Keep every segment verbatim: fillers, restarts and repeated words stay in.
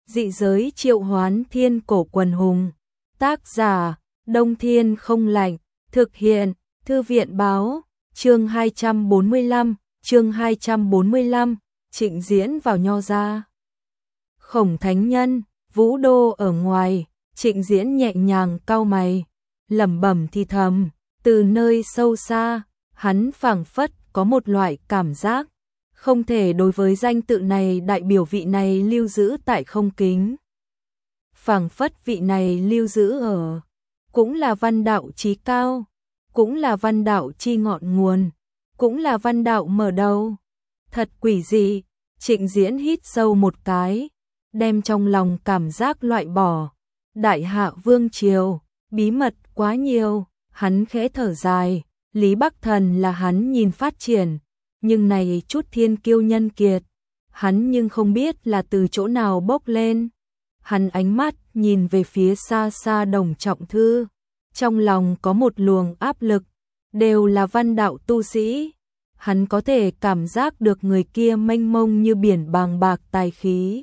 Dị giới triệu hoán thiên cổ quần hùng. Tác giả, Đông Thiên không lạnh. Thực hiện, Thư viện báo. Chương hai trăm bốn mươi lăm, chương hai trăm bốn mươi lăm, Trịnh Diễn vào Nho gia. Khổng Thánh Nhân, Vũ Đô ở ngoài, Trịnh Diễn nhẹ nhàng cau mày, lẩm bẩm thì thầm, từ nơi sâu xa, hắn phảng phất có một loại cảm giác, không thể đối với danh tự này đại biểu vị này lưu giữ tại không kính. Phảng phất vị này lưu giữ ở, cũng là văn đạo chí cao, cũng là văn đạo chi ngọn nguồn, cũng là văn đạo mở đầu. Thật quỷ dị, Trịnh Diễn hít sâu một cái, đem trong lòng cảm giác loại bỏ. Đại hạ vương triều, bí mật quá nhiều, hắn khẽ thở dài, Lý Bắc Thần là hắn nhìn phát triển, nhưng này chút thiên kiêu nhân kiệt, hắn nhưng không biết là từ chỗ nào bốc lên. Hắn ánh mắt nhìn về phía xa xa Đồng Trọng Thư, trong lòng có một luồng áp lực, đều là văn đạo tu sĩ. Hắn có thể cảm giác được người kia mênh mông như biển bàng bạc tài khí.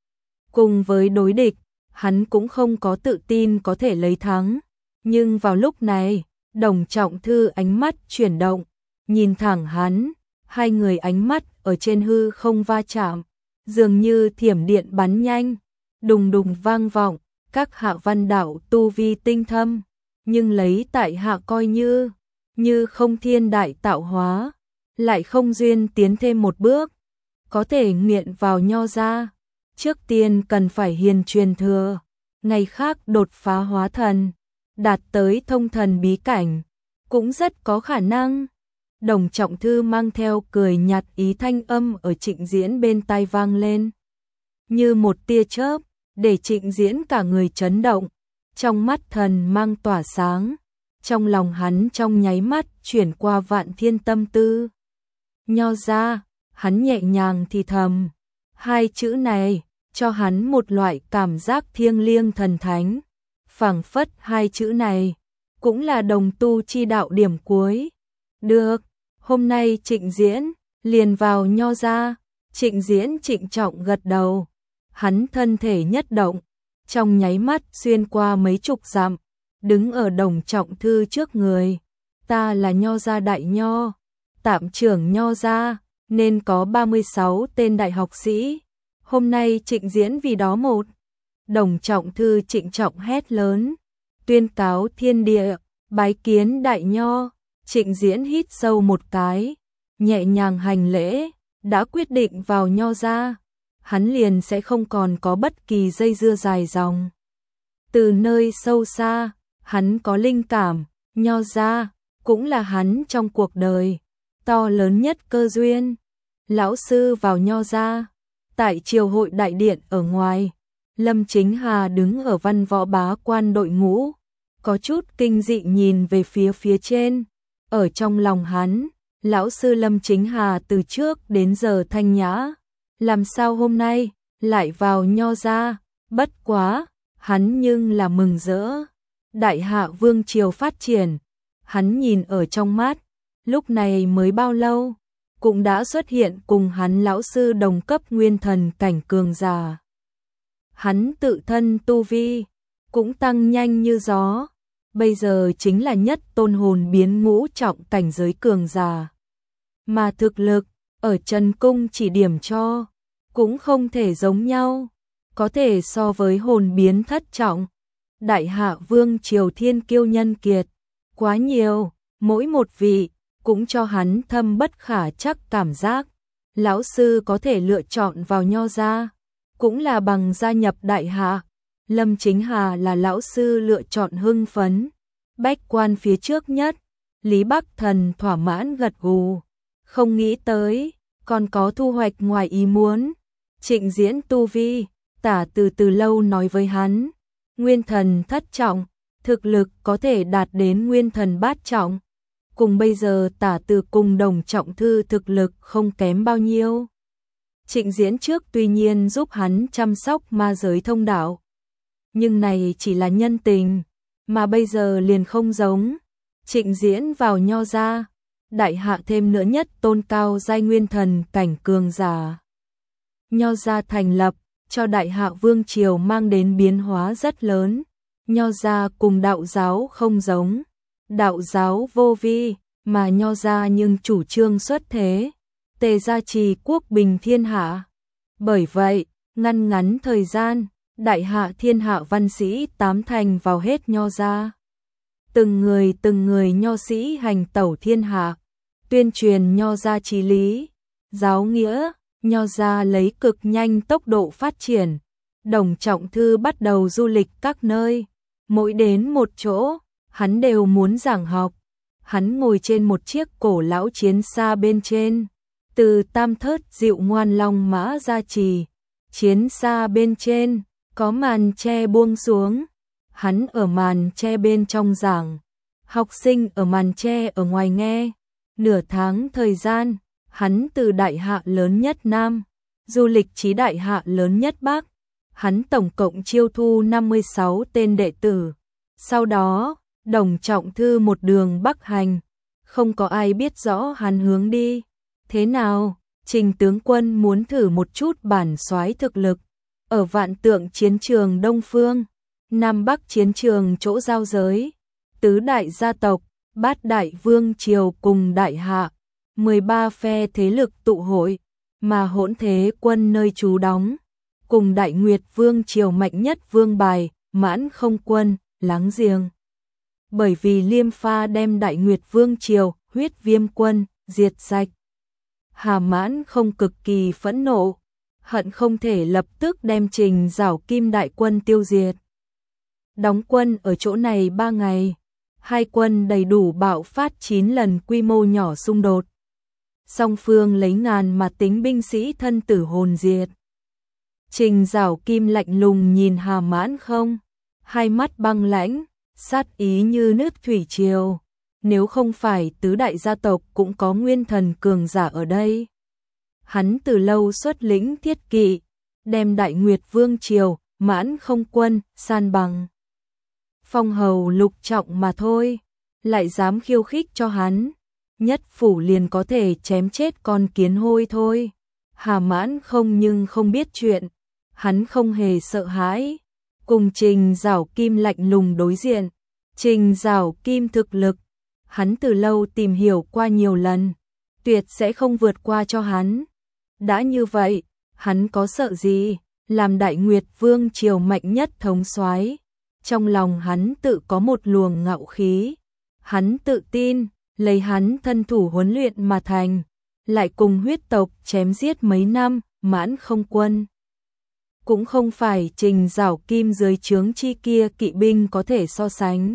Cùng với đối địch, hắn cũng không có tự tin có thể lấy thắng. Nhưng vào lúc này, Đồng Trọng Thư ánh mắt chuyển động, nhìn thẳng hắn, hai người ánh mắt ở trên hư không va chạm, dường như thiểm điện bắn nhanh, đùng đùng vang vọng, các hạ văn đạo tu vi tinh thâm, nhưng lấy tại hạ coi như, như không thiên đại tạo hóa, lại không duyên tiến thêm một bước, có thể nguyện vào Nho gia, trước tiên cần phải hiền truyền thừa, ngày khác đột phá hóa thần, đạt tới thông thần bí cảnh, cũng rất có khả năng. Đồng Trọng Thư mang theo cười nhạt ý thanh âm ở Trịnh Diễn bên tai vang lên, như một tia chớp, để Trịnh Diễn cả người chấn động, trong mắt thần mang tỏa sáng, trong lòng hắn trong nháy mắt chuyển qua vạn thiên tâm tư. Nho gia, hắn nhẹ nhàng thì thầm, hai chữ này cho hắn một loại cảm giác thiêng liêng thần thánh, phảng phất hai chữ này cũng là đồng tu chi đạo điểm cuối. Được, hôm nay Trịnh Diễn liền vào Nho gia. Trịnh Diễn trịnh trọng gật đầu, hắn thân thể nhất động, trong nháy mắt xuyên qua mấy chục dặm, đứng ở Đồng Trọng Thư trước người. Ta là Nho gia đại nho, tạm trưởng Nho gia, nên có ba mươi sáu tên đại học sĩ. Hôm nay Trịnh Diễn vì đó một. Đồng Trọng Thư trịnh trọng hét lớn, tuyên cáo thiên địa, bái kiến đại nho. Trịnh Diễn hít sâu một cái, nhẹ nhàng hành lễ, đã quyết định vào Nho gia, hắn liền sẽ không còn có bất kỳ dây dưa dài dòng. Từ nơi sâu xa, hắn có linh cảm, Nho gia cũng là hắn trong cuộc đời to lớn nhất cơ duyên. Lão sư vào Nho gia. Tại triều hội đại điện ở ngoài, Lâm Chính Hà đứng ở văn võ bá quan đội ngũ, có chút kinh dị nhìn về phía phía trên. Ở trong lòng hắn, lão sư Lâm Chính Hà từ trước đến giờ thanh nhã, làm sao hôm nay lại vào Nho gia? Bất quá, hắn nhưng là mừng rỡ. Đại hạ vương triều phát triển, hắn nhìn ở trong mắt, lúc này mới bao lâu, cũng đã xuất hiện cùng hắn lão sư đồng cấp nguyên thần cảnh cường giả. Hắn tự thân tu vi cũng tăng nhanh như gió, bây giờ chính là nhất tôn hồn biến ngũ trọng cảnh giới cường giả. Mà thực lực ở Trần Cung chỉ điểm cho cũng không thể giống nhau, có thể so với hồn biến thất trọng. Đại hạ vương triều thiên kiêu nhân kiệt quá nhiều, mỗi một vị cũng cho hắn thâm bất khả chắc cảm giác. Lão sư có thể lựa chọn vào Nho gia, cũng là bằng gia nhập đại hạ. Lâm Chính Hà là lão sư lựa chọn hưng phấn. Bách quan phía trước nhất, Lý Bắc Thần thỏa mãn gật gù, không nghĩ tới còn có thu hoạch ngoài ý muốn. Trịnh Diễn tu vi, tả từ từ lâu nói với hắn, nguyên thần thất trọng, thực lực có thể đạt đến nguyên thần bát trọng. Cùng bây giờ tả từ cùng Đồng Trọng Thư thực lực không kém bao nhiêu. Trịnh Diễn trước tuy nhiên giúp hắn chăm sóc ma giới thông đạo, nhưng này chỉ là nhân tình, mà bây giờ liền không giống. Trịnh Diễn vào Nho gia, đại hạ thêm nữa nhất tôn cao giai nguyên thần cảnh cường giả. Nho gia thành lập, cho Đại Hạ Vương Triều mang đến biến hóa rất lớn. Nho gia cùng đạo giáo không giống, đạo giáo vô vi, mà nho gia nhưng chủ trương xuất thế, tề gia trì quốc bình thiên hạ. Bởi vậy, ngăn ngắn thời gian, Đại Hạ thiên hạ văn sĩ tám thành vào hết nho gia. Từng người từng người nho sĩ hành tẩu thiên hạ, tuyên truyền nho gia chí lý, giáo nghĩa, nho gia lấy cực nhanh tốc độ phát triển. Đồng Trọng Thư bắt đầu du lịch các nơi, mỗi đến một chỗ, hắn đều muốn giảng học. Hắn ngồi trên một chiếc cổ lão chiến xa bên trên, từ tam thớt dịu ngoan long mã gia trì, chiến xa bên trên, có màn che buông xuống, hắn ở màn che bên trong giảng, học sinh ở màn che ở ngoài nghe. Nửa tháng thời gian, hắn từ Đại Hạ lớn nhất Nam, du lịch chí Đại Hạ lớn nhất Bắc, hắn tổng cộng chiêu thu năm mươi sáu tên đệ tử. Sau đó, Đồng Trọng Thư một đường bắc hành, không có ai biết rõ hắn hướng đi thế nào. Trình tướng quân muốn thử một chút bản soái thực lực, ở vạn tượng chiến trường Đông Phương, Nam Bắc chiến trường chỗ giao giới, tứ đại gia tộc, bát đại vương triều cùng Đại Hạ, mười ba phe thế lực tụ hội, mà Hỗn Thế Quân nơi trú đóng, cùng Đại Nguyệt Vương triều mạnh nhất Vương Bài, Mãn Không Quân, láng giềng. Bởi vì Liêm Pha đem Đại Nguyệt Vương triều, Huyết Viêm Quân, diệt sạch. Hà Mãn Không cực kỳ phẫn nộ, hận không thể lập tức đem Trình Giảo Kim đại quân tiêu diệt. Đóng quân ở chỗ này ba ngày, hai quân đầy đủ bạo phát chín lần quy mô nhỏ xung đột. Song phương lấy ngàn mà tính binh sĩ thân tử hồn diệt. Trình Giảo Kim lạnh lùng nhìn Hà Mãn Không, hai mắt băng lãnh, sát ý như nước thủy triều. Nếu không phải tứ đại gia tộc cũng có nguyên thần cường giả ở đây, hắn từ lâu xuất lĩnh thiết kỵ, đem Đại Nguyệt Vương triều, Mãn Không Quân, san bằng. Phong hầu lục trọng mà thôi, lại dám khiêu khích cho hắn, nhất phủ liền có thể chém chết con kiến hôi thôi. Hà Mãn Không nhưng không biết chuyện, hắn không hề sợ hãi, cùng Trình Giảo Kim lạnh lùng đối diện. Trình Giảo Kim thực lực, hắn từ lâu tìm hiểu qua nhiều lần, tuyệt sẽ không vượt qua cho hắn. Đã như vậy, hắn có sợ gì, làm Đại Nguyệt Vương triều mạnh nhất thống soái. Trong lòng hắn tự có một luồng ngạo khí, hắn tự tin, lấy hắn thân thủ huấn luyện mà thành, lại cùng huyết tộc chém giết mấy năm, Mãn Không Quân. Cũng không phải Trình Giảo Kim dưới trướng chi kia kỵ binh có thể so sánh.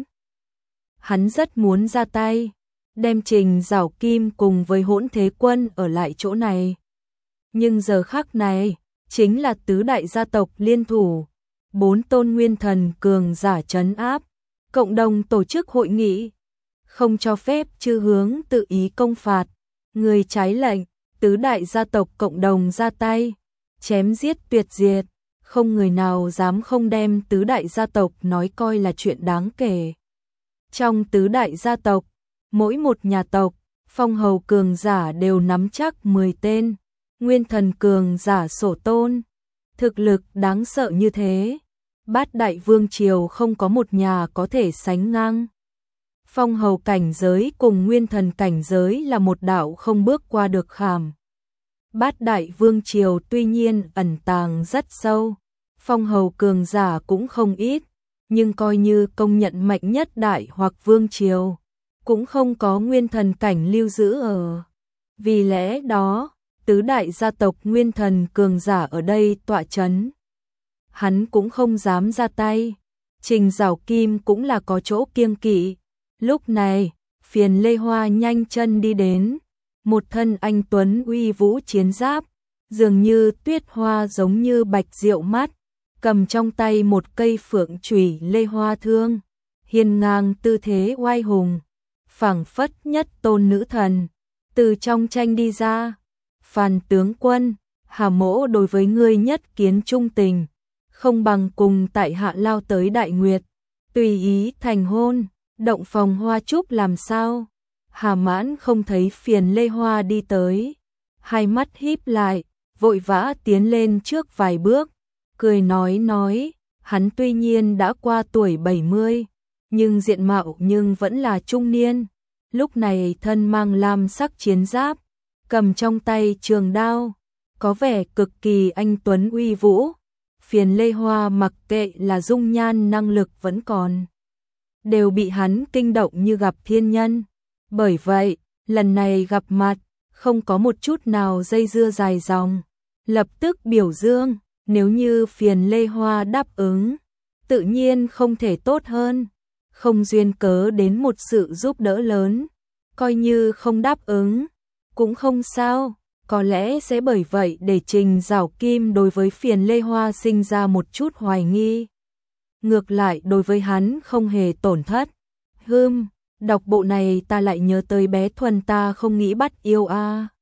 Hắn rất muốn ra tay, đem Trình Giảo Kim cùng với Hỗn Thế Quân ở lại chỗ này. Nhưng giờ khắc này, chính là tứ đại gia tộc liên thủ, bốn tôn nguyên thần cường giả trấn áp, cộng đồng tổ chức hội nghị, không cho phép chư hướng tự ý công phạt, người trái lệnh, tứ đại gia tộc cộng đồng ra tay, chém giết tuyệt diệt, không người nào dám không đem tứ đại gia tộc nói coi là chuyện đáng kể. Trong tứ đại gia tộc, mỗi một nhà tộc, phong hầu cường giả đều nắm chắc mười tên, nguyên thần cường giả sổ tôn, thực lực đáng sợ như thế, bát đại vương triều không có một nhà có thể sánh ngang. Phong hầu cảnh giới cùng nguyên thần cảnh giới là một đạo không bước qua được khảm. Bát đại vương triều tuy nhiên ẩn tàng rất sâu, phong hầu cường giả cũng không ít, nhưng coi như công nhận mạnh nhất đại hoặc vương triều, cũng không có nguyên thần cảnh lưu giữ ở. Vì lẽ đó, tứ đại gia tộc nguyên thần cường giả ở đây tọa chấn. Hắn cũng không dám ra tay. Trình Giảo Kim cũng là có chỗ kiêng kỵ. Lúc này, Phiền Lê Hoa nhanh chân đi đến, một thân anh tuấn uy vũ chiến giáp, dường như tuyết hoa giống như bạch diệu mắt, cầm trong tay một cây phượng chùy lê hoa thương, hiên ngang tư thế oai hùng, phảng phất nhất tôn nữ thần, từ trong tranh đi ra. Phàn tướng quân, Hà mỗ đối với ngươi nhất kiến trung tình, không bằng cùng tại hạ lao tới Đại Nguyệt, tùy ý thành hôn, động phòng hoa trúc làm sao? Hà Mãn không thấy Phiền Lê Hoa đi tới, hai mắt híp lại, vội vã tiến lên trước vài bước, cười nói nói, hắn tuy nhiên đã qua tuổi bảy mươi, nhưng diện mạo nhưng vẫn là trung niên, lúc này thân mang lam sắc chiến giáp, cầm trong tay trường đao, có vẻ cực kỳ anh tuấn uy vũ. Phiền Lê Hoa mặc kệ là dung nhan năng lực vẫn còn, đều bị hắn kinh động như gặp thiên nhân. Bởi vậy, lần này gặp mặt, không có một chút nào dây dưa dài dòng, lập tức biểu dương, nếu như Phiền Lê Hoa đáp ứng, tự nhiên không thể tốt hơn, không duyên cớ đến một sự giúp đỡ lớn, coi như không đáp ứng, cũng không sao, có lẽ sẽ bởi vậy để Trình Giảo Kim đối với Phiền Lê Hoa sinh ra một chút hoài nghi. Ngược lại đối với hắn không hề tổn thất. Hưm, đọc bộ này ta lại nhớ tới bé Thuần ta không nghĩ bắt yêu a. À.